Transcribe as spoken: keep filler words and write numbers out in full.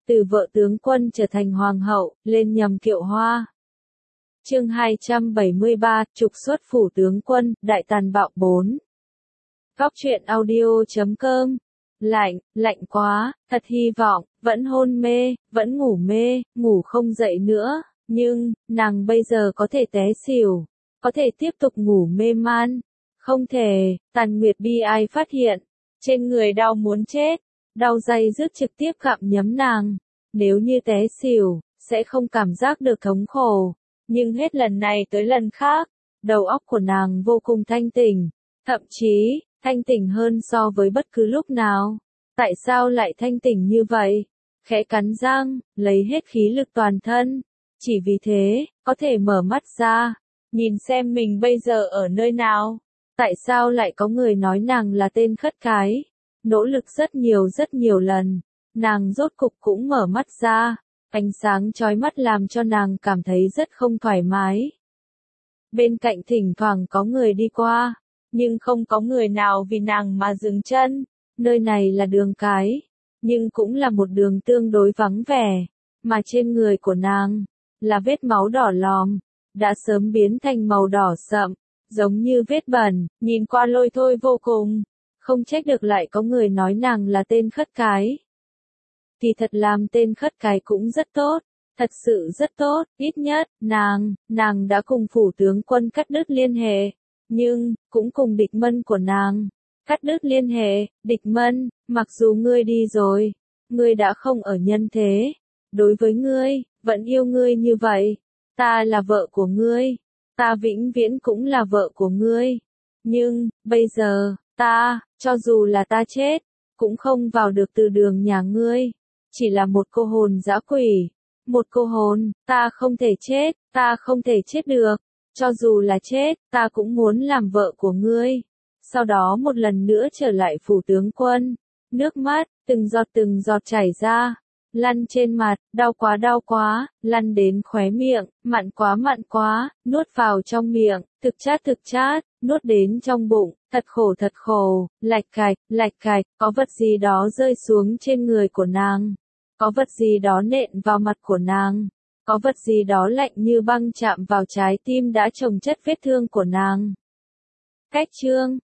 từ vợ tướng quân trở thành hoàng hậu, lên nhầm kiệu hoa. Chương hai trăm bảy mươi ba, trục xuất phủ tướng quân, đại tàn bạo bốn. Góc truyện audio chấm com. Lạnh, lạnh quá, thật hy vọng, vẫn hôn mê, vẫn ngủ mê, ngủ không dậy nữa, nhưng, nàng bây giờ có thể té xỉu, có thể tiếp tục ngủ mê man. Không thể, Tàn Nguyệt bi ai phát hiện, trên người đau muốn chết, đau day dứt trực tiếp gặm nhấm nàng. Nếu như té xỉu, sẽ không cảm giác được thống khổ, nhưng hết lần này tới lần khác, đầu óc của nàng vô cùng thanh tỉnh, thậm chí, thanh tỉnh hơn so với bất cứ lúc nào. Tại sao lại thanh tỉnh như vậy? Khẽ cắn răng, lấy hết khí lực toàn thân, chỉ vì thế, có thể mở mắt ra, nhìn xem mình bây giờ ở nơi nào. Tại sao lại có người nói nàng là tên khất cái? Nỗ lực rất nhiều rất nhiều lần, nàng rốt cục cũng mở mắt ra, ánh sáng chói mắt làm cho nàng cảm thấy rất không thoải mái. Bên cạnh thỉnh thoảng có người đi qua, nhưng không có người nào vì nàng mà dừng chân. Nơi này là đường cái, nhưng cũng là một đường tương đối vắng vẻ, mà trên người của nàng là vết máu đỏ lòm, đã sớm biến thành màu đỏ sậm, giống như vết bẩn, nhìn qua lôi thôi vô cùng. Không trách được lại có người nói nàng là tên khất cái. Thì thật làm tên khất cái cũng rất tốt, thật sự rất tốt, ít nhất, nàng, nàng đã cùng phủ tướng quân cắt đứt liên hệ, nhưng, cũng cùng địch mân của nàng cắt đứt liên hệ. Địch mân, mặc dù ngươi đi rồi, ngươi đã không ở nhân thế, đối với ngươi, vẫn yêu ngươi như vậy, ta là vợ của ngươi, ta vĩnh viễn cũng là vợ của ngươi, nhưng, bây giờ, ta, cho dù là ta chết, cũng không vào được từ đường nhà ngươi, chỉ là một cô hồn dã quỷ, một cô hồn, ta không thể chết, ta không thể chết được, cho dù là chết, ta cũng muốn làm vợ của ngươi. Sau đó một lần nữa trở lại phủ tướng quân, nước mắt, từng giọt từng giọt chảy ra, lăn trên mặt, đau quá đau quá, lăn đến khóe miệng, mặn quá mặn quá, nuốt vào trong miệng, thực chát thực chát, nuốt đến trong bụng, thật khổ thật khổ, lạch cạch, lạch cạch, có vật gì đó rơi xuống trên người của nàng, có vật gì đó nện vào mặt của nàng, có vật gì đó lạnh như băng chạm vào trái tim đã chồng chất vết thương của nàng. Cách chương